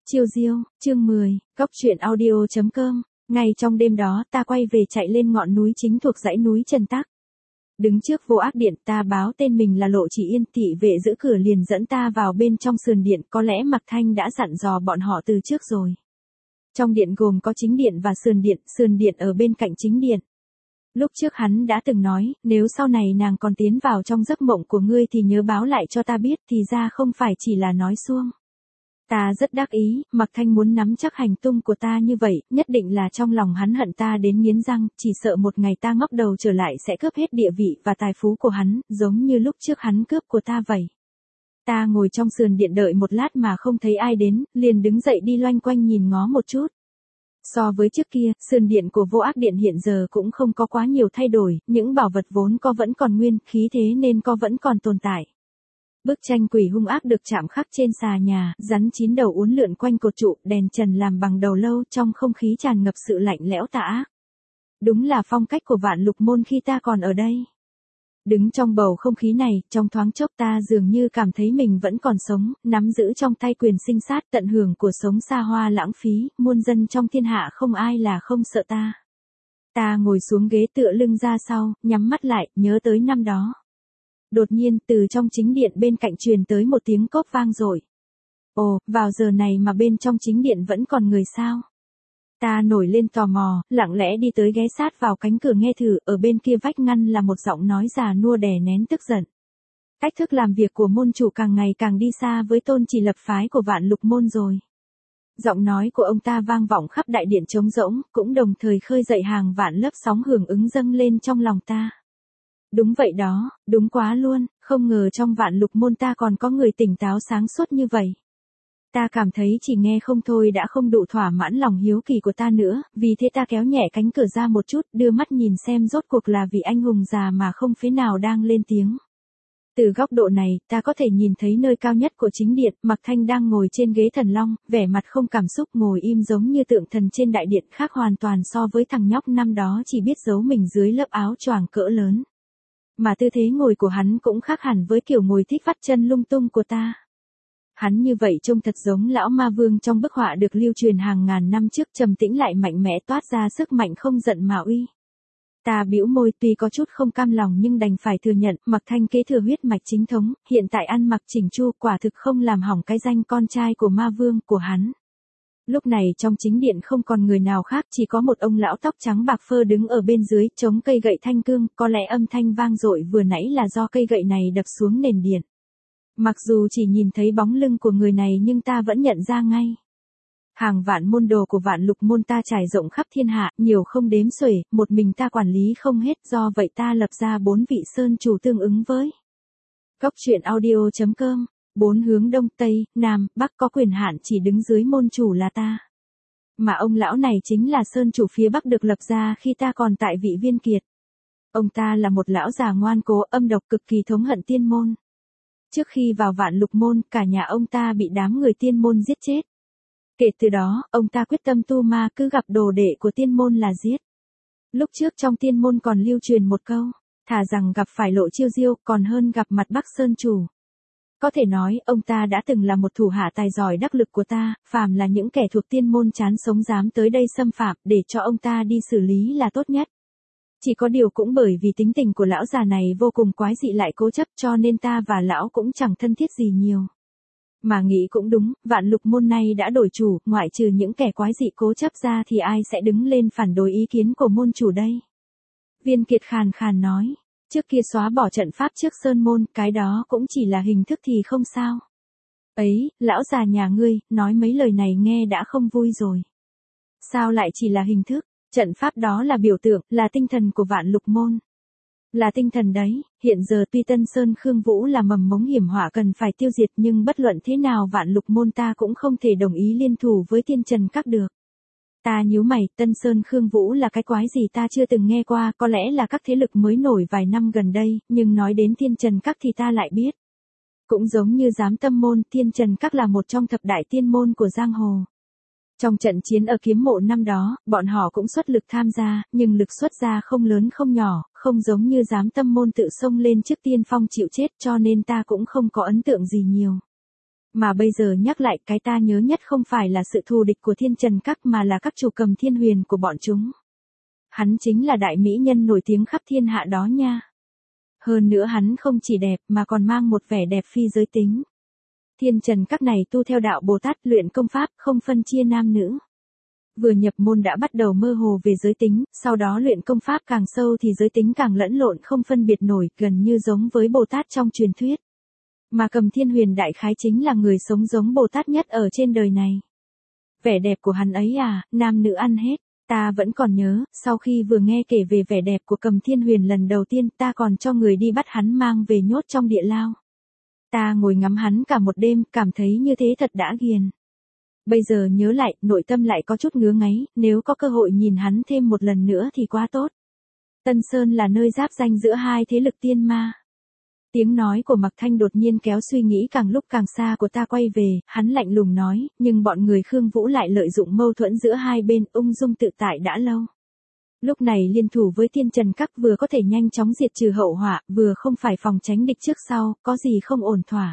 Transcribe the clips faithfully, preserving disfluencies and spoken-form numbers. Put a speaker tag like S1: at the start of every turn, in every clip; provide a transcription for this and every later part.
S1: Chiêu diêu, chương mười, góc truyện audio chấm com. Ngay trong đêm đó ta quay về chạy lên ngọn núi chính thuộc dãy núi Trần Tắc. Đứng trước vô ác điện ta báo tên mình là Lộ Chỉ Yên, thị vệ giữ cửa liền dẫn ta vào bên trong sườn điện, có lẽ Mạc Thanh đã dặn dò bọn họ từ trước rồi. Trong điện gồm có chính điện và sườn điện, sườn điện ở bên cạnh chính điện. Lúc trước hắn đã từng nói, nếu sau này nàng còn tiến vào trong giấc mộng của ngươi thì nhớ báo lại cho ta biết, thì ra không phải chỉ là nói suông. Ta rất đắc ý, Mạc Thanh muốn nắm chắc hành tung của ta như vậy, nhất định là trong lòng hắn hận ta đến nghiến răng, chỉ sợ một ngày ta ngóc đầu trở lại sẽ cướp hết địa vị và tài phú của hắn, giống như lúc trước hắn cướp của ta vậy. Ta ngồi trong sườn điện đợi một lát mà không thấy ai đến, liền đứng dậy đi loanh quanh nhìn ngó một chút. So với trước kia, sườn điện của vô ác điện hiện giờ cũng không có quá nhiều thay đổi, những bảo vật vốn có vẫn còn nguyên, khí thế nên có vẫn còn tồn tại. Bức tranh quỷ hung ác được chạm khắc trên xà nhà, rắn chín đầu uốn lượn quanh cột trụ, đèn trần làm bằng đầu lâu, trong không khí tràn ngập sự lạnh lẽo tà ác. Đúng là phong cách của Vạn Lục Môn khi ta còn ở đây. Đứng trong bầu không khí này, trong thoáng chốc ta dường như cảm thấy mình vẫn còn sống, nắm giữ trong tay quyền sinh sát, tận hưởng cuộc sống xa hoa lãng phí, muôn dân trong thiên hạ không ai là không sợ ta. Ta ngồi xuống ghế tựa lưng ra sau, nhắm mắt lại, nhớ tới năm đó. Đột nhiên, từ trong chính điện bên cạnh truyền tới một tiếng cốp vang dội. Ồ, vào giờ này mà bên trong chính điện vẫn còn người sao? Ta nổi lên tò mò, lặng lẽ đi tới ghé sát vào cánh cửa nghe thử, ở bên kia vách ngăn là một giọng nói già nua đè nén tức giận. Cách thức làm việc của môn chủ càng ngày càng đi xa với tôn chỉ lập phái của Vạn Lục Môn rồi. Giọng nói của ông ta vang vọng khắp đại điện trống rỗng, cũng đồng thời khơi dậy hàng vạn lớp sóng hưởng ứng dâng lên trong lòng ta. Đúng vậy đó, đúng quá luôn, không ngờ trong Vạn Lục Môn ta còn có người tỉnh táo sáng suốt như vậy. Ta cảm thấy chỉ nghe không thôi đã không đủ thỏa mãn lòng hiếu kỳ của ta nữa, vì thế ta kéo nhẹ cánh cửa ra một chút, đưa mắt nhìn xem rốt cuộc là vị anh hùng già mà không phế nào đang lên tiếng. Từ góc độ này, ta có thể nhìn thấy nơi cao nhất của chính điện, Mạc Thanh đang ngồi trên ghế thần long, vẻ mặt không cảm xúc, ngồi im giống như tượng thần trên đại điện, khác hoàn toàn so với thằng nhóc năm đó chỉ biết giấu mình dưới lớp áo choàng cỡ lớn. Mà tư thế ngồi của hắn cũng khác hẳn với kiểu ngồi thích vắt chân lung tung của ta. Hắn như vậy trông thật giống lão ma vương trong bức họa được lưu truyền hàng ngàn năm trước, trầm tĩnh lại mạnh mẽ, toát ra sức mạnh không giận mà uy. Ta bĩu môi, tuy có chút không cam lòng nhưng đành phải thừa nhận, Mạc Thanh kế thừa huyết mạch chính thống, hiện tại ăn mặc chỉnh chu, quả thực không làm hỏng cái danh con trai của ma vương của hắn. Lúc này trong chính điện không còn người nào khác, chỉ có một ông lão tóc trắng bạc phơ đứng ở bên dưới, chống cây gậy thanh cương, có lẽ âm thanh vang dội vừa nãy là do cây gậy này đập xuống nền điện. Mặc dù chỉ nhìn thấy bóng lưng của người này nhưng ta vẫn nhận ra ngay. Hàng vạn môn đồ của Vạn Lục Môn ta trải rộng khắp thiên hạ, nhiều không đếm xuể, một mình ta quản lý không hết, do vậy ta lập ra bốn vị sơn chủ tương ứng với. Góc truyện audio chấm com. Bốn hướng đông, tây, nam, bắc có quyền hạn chỉ đứng dưới môn chủ là ta. Mà ông lão này chính là sơn chủ phía bắc được lập ra khi ta còn tại Vị Viên Kiệt. Ông ta là một lão già ngoan cố, âm độc, cực kỳ thống hận tiên môn. Trước khi vào Vạn Lục Môn, cả nhà ông ta bị đám người tiên môn giết chết. Kể từ đó, ông ta quyết tâm tu ma, cứ gặp đồ đệ của tiên môn là giết. Lúc trước trong tiên môn còn lưu truyền một câu, thà rằng gặp phải Lộ Chiêu diêu còn hơn gặp mặt Bắc Sơn chủ. Có thể nói, ông ta đã từng là một thủ hạ tài giỏi đắc lực của ta, phàm là những kẻ thuộc tiên môn chán sống dám tới đây xâm phạm, để cho ông ta đi xử lý là tốt nhất. Chỉ có điều cũng bởi vì tính tình của lão già này vô cùng quái dị lại cố chấp, cho nên ta và lão cũng chẳng thân thiết gì nhiều. Mà nghĩ cũng đúng, Vạn Lục Môn này đã đổi chủ, ngoại trừ những kẻ quái dị cố chấp ra thì ai sẽ đứng lên phản đối ý kiến của môn chủ đây? Viên Kiệt khàn khàn nói. Trước kia xóa bỏ trận pháp trước sơn môn, cái đó cũng chỉ là hình thức thì không sao. Ấy, lão già nhà ngươi, nói mấy lời này nghe đã không vui rồi. Sao lại chỉ là hình thức? Trận pháp đó là biểu tượng, là tinh thần của Vạn Lục Môn. Là tinh thần đấy, hiện giờ tuy Tân Sơn Khương Vũ là mầm mống hiểm họa cần phải tiêu diệt nhưng bất luận thế nào Vạn Lục Môn ta cũng không thể đồng ý liên thủ với Tiên Trần Các được. Ta nhíu mày, Tân Sơn Khương Vũ là cái quái gì ta chưa từng nghe qua, có lẽ là các thế lực mới nổi vài năm gần đây, nhưng nói đến Tiên Trần Các thì ta lại biết. Cũng giống như Giám Tâm Môn, Tiên Trần Các là một trong thập đại tiên môn của giang hồ. Trong trận chiến ở kiếm mộ năm đó, bọn họ cũng xuất lực tham gia, nhưng lực xuất ra không lớn không nhỏ, không giống như Giám Tâm Môn tự xông lên trước tiên phong chịu chết, cho nên ta cũng không có ấn tượng gì nhiều. Mà bây giờ nhắc lại cái ta nhớ nhất không phải là sự thù địch của Thiên Trần Các mà là các chủ cầm thiên huyền của bọn chúng. Hắn chính là đại mỹ nhân nổi tiếng khắp thiên hạ đó nha. Hơn nữa hắn không chỉ đẹp mà còn mang một vẻ đẹp phi giới tính. Thiên Trần Các này tu theo đạo Bồ Tát luyện công pháp không phân chia nam nữ. Vừa nhập môn đã bắt đầu mơ hồ về giới tính, sau đó luyện công pháp càng sâu thì giới tính càng lẫn lộn không phân biệt nổi, gần như giống với Bồ Tát trong truyền thuyết. Mà cầm thiên huyền đại khái chính là người sống giống Bồ Tát nhất ở trên đời này. Vẻ đẹp của hắn ấy à, nam nữ ăn hết. Ta vẫn còn nhớ, sau khi vừa nghe kể về vẻ đẹp của cầm thiên huyền lần đầu tiên ta còn cho người đi bắt hắn mang về nhốt trong địa lao. Ta ngồi ngắm hắn cả một đêm, cảm thấy như thế thật đã ghiền. Bây giờ nhớ lại, nội tâm lại có chút ngứa ngáy, nếu có cơ hội nhìn hắn thêm một lần nữa thì quá tốt. Tân Sơn là nơi giáp ranh giữa hai thế lực tiên ma. Tiếng nói của Mạc Thanh đột nhiên kéo suy nghĩ càng lúc càng xa của ta quay về, hắn lạnh lùng nói, nhưng bọn người Khương Vũ lại lợi dụng mâu thuẫn giữa hai bên ung dung tự tại đã lâu. Lúc này liên thủ với Thiên Trần Các vừa có thể nhanh chóng diệt trừ hậu họa, vừa không phải phòng tránh địch trước sau, có gì không ổn thỏa.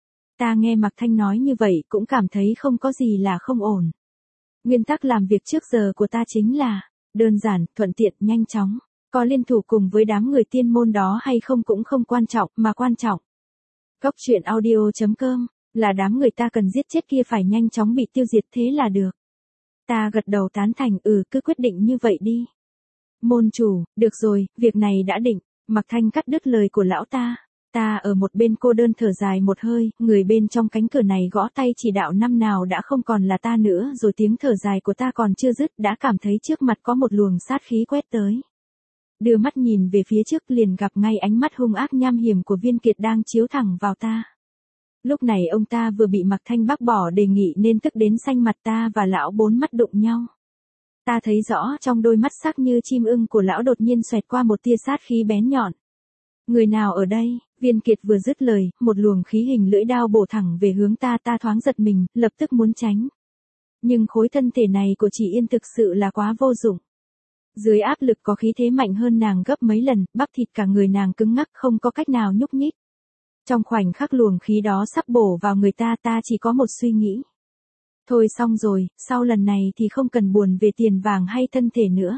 S1: Ta nghe Mạc Thanh nói như vậy cũng cảm thấy không có gì là không ổn. Nguyên tắc làm việc trước giờ của ta chính là đơn giản, thuận tiện, nhanh chóng. Có liên thủ cùng với đám người tiên môn đó hay không cũng không quan trọng, mà quan trọng. Góc truyện audio chấm com là đám người ta cần giết chết kia phải nhanh chóng bị tiêu diệt thế là được. Ta gật đầu tán thành, ừ cứ quyết định như vậy đi. Môn chủ, được rồi, việc này đã định. Mạc Thanh cắt đứt lời của lão ta. Ta ở một bên cô đơn thở dài một hơi, người bên trong cánh cửa này gõ tay chỉ đạo năm nào đã không còn là ta nữa, rồi tiếng thở dài của ta còn chưa dứt đã cảm thấy trước mặt có một luồng sát khí quét tới. Đưa mắt nhìn về phía trước liền gặp ngay ánh mắt hung ác nham hiểm của Viên Kiệt đang chiếu thẳng vào ta. Lúc này ông ta vừa bị Mạc Thanh bác bỏ đề nghị nên tức đến xanh mặt, ta và lão bốn mắt đụng nhau. Ta thấy rõ trong đôi mắt sắc như chim ưng của lão đột nhiên xoẹt qua một tia sát khí bén nhọn. Người nào ở đây? Viên Kiệt vừa dứt lời, một luồng khí hình lưỡi đao bổ thẳng về hướng ta, ta thoáng giật mình, lập tức muốn tránh. Nhưng khối thân thể này của chị Yên thực sự là quá vô dụng. Dưới áp lực có khí thế mạnh hơn nàng gấp mấy lần, bắp thịt cả người nàng cứng ngắc không có cách nào nhúc nhích. Trong khoảnh khắc luồng khí đó sắp bổ vào người ta, ta chỉ có một suy nghĩ. Thôi xong rồi, sau lần này thì không cần buồn về tiền vàng hay thân thể nữa.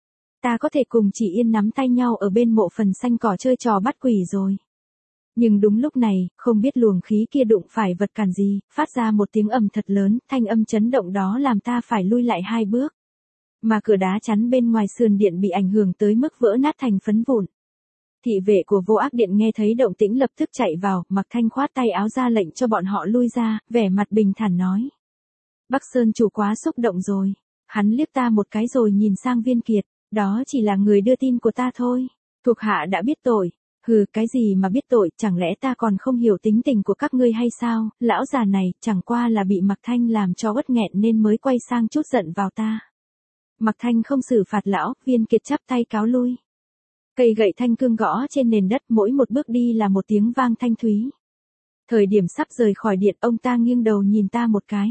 S1: Ta có thể cùng chị Yên nắm tay nhau ở bên mộ phần xanh cỏ chơi trò bắt quỷ rồi. Nhưng đúng lúc này, không biết luồng khí kia đụng phải vật cản gì, phát ra một tiếng ầm thật lớn, thanh âm chấn động đó làm ta phải lui lại hai bước. Mà cửa đá chắn bên ngoài sườn điện bị ảnh hưởng tới mức vỡ nát thành phấn vụn. Thị vệ của Vô Ác Điện nghe thấy động tĩnh lập tức chạy vào, Mạc Thanh khoát tay áo ra lệnh cho bọn họ lui ra, vẻ mặt bình thản nói. Bắc Sơn chủ quá xúc động rồi. Hắn liếc ta một cái rồi nhìn sang Viên Kiệt, đó chỉ là người đưa tin của ta thôi. Thuộc hạ đã biết tội. Hừ, cái gì mà biết tội, chẳng lẽ ta còn không hiểu tính tình của các ngươi hay sao? Lão già này chẳng qua là bị Mạc Thanh làm cho uất nghẹn nên mới quay sang chút giận vào ta. Mạc Thanh không xử phạt lão, Viên Kiệt chắp tay cáo lui. Cây gậy thanh cương gõ trên nền đất, mỗi một bước đi là một tiếng vang thanh thúy. Thời điểm sắp rời khỏi điện, ông ta nghiêng đầu nhìn ta một cái.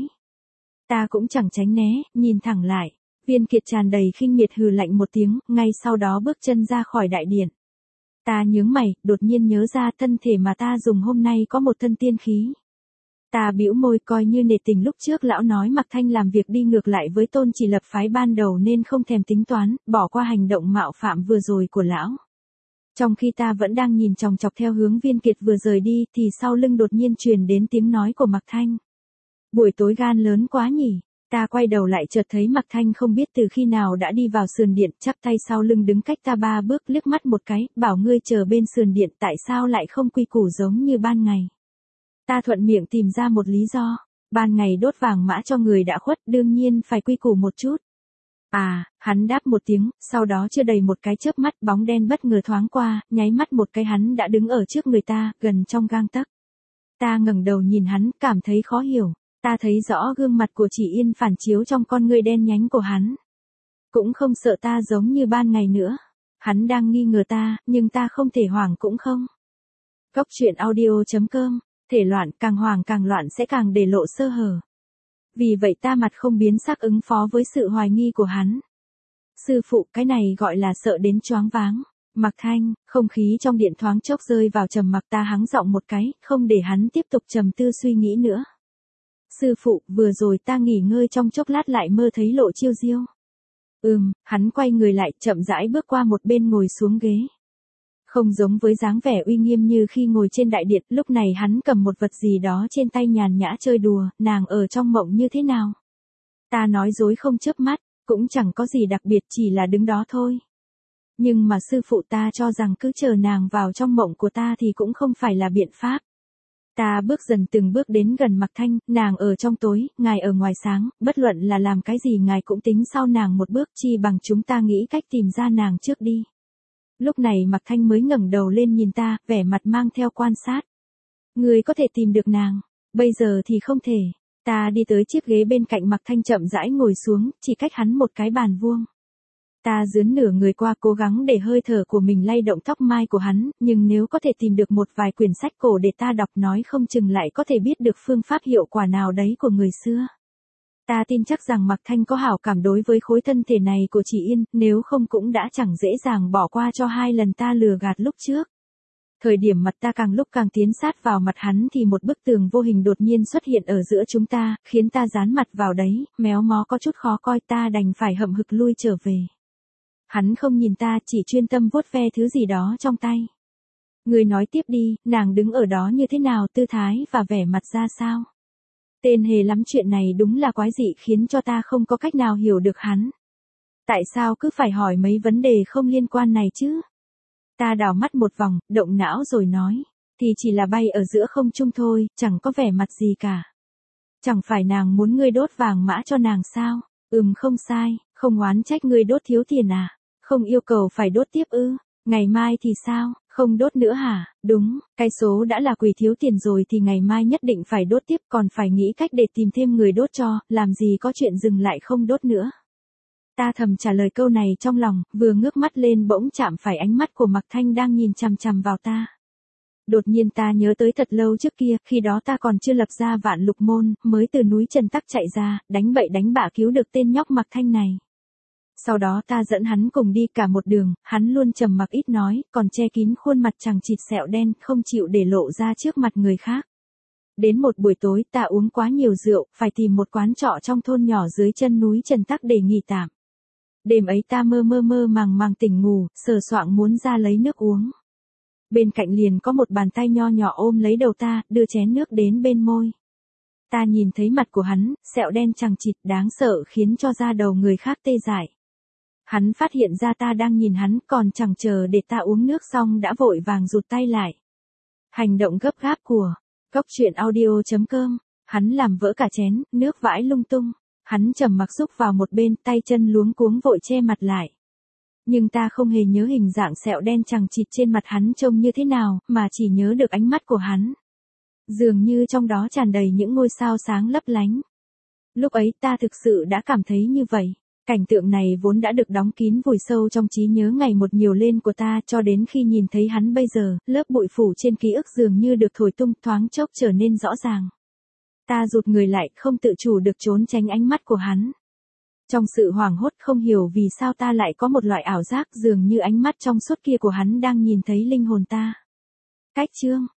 S1: Ta cũng chẳng tránh né, nhìn thẳng lại. Viên Kiệt tràn đầy khinh miệt hừ lạnh một tiếng, ngay sau đó bước chân ra khỏi đại điện. Ta nhướng mày, đột nhiên nhớ ra thân thể mà ta dùng hôm nay có một thân tiên khí. Ta bĩu môi, coi như nể tình lúc trước lão nói Mạc Thanh làm việc đi ngược lại với tôn chỉ lập phái ban đầu nên không thèm tính toán, bỏ qua hành động mạo phạm vừa rồi của lão. Trong khi ta vẫn đang nhìn chòng chọc theo hướng Viên Kiệt vừa rời đi thì sau lưng đột nhiên truyền đến tiếng nói của Mạc Thanh. Buổi tối gan lớn quá nhỉ. Ta quay đầu lại chợt thấy Mạc Thanh không biết từ khi nào đã đi vào sườn điện, chắp tay sau lưng đứng cách ta ba bước, liếc mắt một cái, bảo ngươi chờ bên sườn điện, tại sao lại không quy củ giống như ban ngày. Ta thuận miệng tìm ra một lý do, ban ngày đốt vàng mã cho người đã khuất, đương nhiên phải quy củ một chút. À, hắn đáp một tiếng, sau đó chưa đầy một cái chớp mắt, bóng đen bất ngờ thoáng qua, nháy mắt một cái hắn đã đứng ở trước người ta, gần trong gang tấc. Ta ngẩng đầu nhìn hắn, cảm thấy khó hiểu. Ta thấy rõ gương mặt của chị Yên phản chiếu trong con ngươi đen nhánh của hắn. Cũng không sợ ta giống như ban ngày nữa. Hắn đang nghi ngờ ta, nhưng ta không thể hoảng cũng không. Góc truyện audio chấm com, thể loạn, càng hoảng càng loạn sẽ càng để lộ sơ hở. Vì vậy ta mặt không biến sắc ứng phó với sự hoài nghi của hắn. Sư phụ, cái này gọi là sợ đến choáng váng. Mạc Thanh, không khí trong điện thoáng chốc rơi vào trầm mặc, ta hắng giọng một cái, không để hắn tiếp tục trầm tư suy nghĩ nữa. Sư phụ, vừa rồi ta nghỉ ngơi trong chốc lát lại mơ thấy Lộ Chiêu Diêu. Ừm, hắn quay người lại, chậm rãi bước qua một bên ngồi xuống ghế. Không giống với dáng vẻ uy nghiêm như khi ngồi trên đại điện, lúc này hắn cầm một vật gì đó trên tay nhàn nhã chơi đùa, nàng ở trong mộng như thế nào? Ta nói dối không chớp mắt, cũng chẳng có gì đặc biệt, chỉ là đứng đó thôi. Nhưng mà sư phụ, ta cho rằng cứ chờ nàng vào trong mộng của ta thì cũng không phải là biện pháp. Ta bước dần từng bước đến gần Mạc Thanh, nàng ở trong tối, ngài ở ngoài sáng, bất luận là làm cái gì ngài cũng tính sau nàng một bước, chi bằng chúng ta nghĩ cách tìm ra nàng trước đi. Lúc này Mạc Thanh mới ngẩng đầu lên nhìn ta, vẻ mặt mang theo quan sát. Người có thể tìm được nàng, bây giờ thì không thể. Ta đi tới chiếc ghế bên cạnh Mạc Thanh, chậm rãi ngồi xuống, chỉ cách hắn một cái bàn vuông. Ta dướn nửa người qua, cố gắng để hơi thở của mình lay động tóc mai của hắn, nhưng nếu có thể tìm được một vài quyển sách cổ để ta đọc, nói không chừng lại có thể biết được phương pháp hiệu quả nào đấy của người xưa. Ta tin chắc rằng Mạc Thanh có hảo cảm đối với khối thân thể này của chị Yên, nếu không cũng đã chẳng dễ dàng bỏ qua cho hai lần ta lừa gạt lúc trước. Thời điểm mặt ta càng lúc càng tiến sát vào mặt hắn thì một bức tường vô hình đột nhiên xuất hiện ở giữa chúng ta, khiến ta dán mặt vào đấy, méo mó có chút khó coi, ta đành phải hậm hực lui trở về. Hắn không nhìn ta, chỉ chuyên tâm vuốt ve thứ gì đó trong tay. Người nói tiếp đi, nàng đứng ở đó như thế nào, tư thái và vẻ mặt ra sao? Tên hề lắm, chuyện này đúng là quái dị, khiến cho ta không có cách nào hiểu được hắn. Tại sao cứ phải hỏi mấy vấn đề không liên quan này chứ? Ta đảo mắt một vòng, động não rồi nói, thì chỉ là bay ở giữa không trung thôi, chẳng có vẻ mặt gì cả. Chẳng phải nàng muốn ngươi đốt vàng mã cho nàng sao? Ừm, không sai, không oán trách ngươi đốt thiếu tiền à? Không yêu cầu phải đốt tiếp ư? Ngày mai thì sao, không đốt nữa hả? Đúng, cái số đã là quỷ thiếu tiền rồi thì ngày mai nhất định phải đốt tiếp, còn phải nghĩ cách để tìm thêm người đốt cho, làm gì có chuyện dừng lại không đốt nữa. Ta thầm trả lời câu này trong lòng, vừa ngước mắt lên bỗng chạm phải ánh mắt của Mạc Thanh đang nhìn chằm chằm vào ta. Đột nhiên ta nhớ tới thật lâu trước kia, khi đó ta còn chưa lập ra Vạn Lục Môn, mới từ núi Trần Tắc chạy ra, đánh bậy đánh bạ cứu được tên nhóc Mạc Thanh này. Sau đó ta dẫn hắn cùng đi cả một đường, hắn luôn trầm mặc ít nói, còn che kín khuôn mặt chằng chịt sẹo đen, không chịu để lộ ra trước mặt người khác. Đến một buổi tối ta uống quá nhiều rượu, phải tìm một quán trọ trong thôn nhỏ dưới chân núi Trần Tắc để nghỉ tạm. Đêm ấy ta mơ mơ mơ màng màng tỉnh ngủ, sờ soạng muốn ra lấy nước uống. Bên cạnh liền có một bàn tay nho nhỏ ôm lấy đầu ta, đưa chén nước đến bên môi. Ta nhìn thấy mặt của hắn, sẹo đen chằng chịt đáng sợ khiến cho da đầu người khác tê dại. Hắn phát hiện ra ta đang nhìn hắn, còn chẳng chờ để ta uống nước xong đã vội vàng rụt tay lại. Hành động gấp gáp của Cóc Truyện Audio chấm com, hắn làm vỡ cả chén, nước vãi lung tung. Hắn trầm mặc rúc vào một bên, tay chân luống cuống vội che mặt lại. Nhưng ta không hề nhớ hình dạng sẹo đen chằng chịt trên mặt hắn trông như thế nào, mà chỉ nhớ được ánh mắt của hắn. Dường như trong đó tràn đầy những ngôi sao sáng lấp lánh. Lúc ấy ta thực sự đã cảm thấy như vậy. Cảnh tượng này vốn đã được đóng kín vùi sâu trong trí nhớ ngày một nhiều lên của ta, cho đến khi nhìn thấy hắn bây giờ, lớp bụi phủ trên ký ức dường như được thổi tung, thoáng chốc trở nên rõ ràng. Ta rụt người lại, không tự chủ được trốn tránh ánh mắt của hắn. Trong sự hoảng hốt không hiểu vì sao ta lại có một loại ảo giác dường như ánh mắt trong suốt kia của hắn đang nhìn thấy linh hồn ta. Cách chương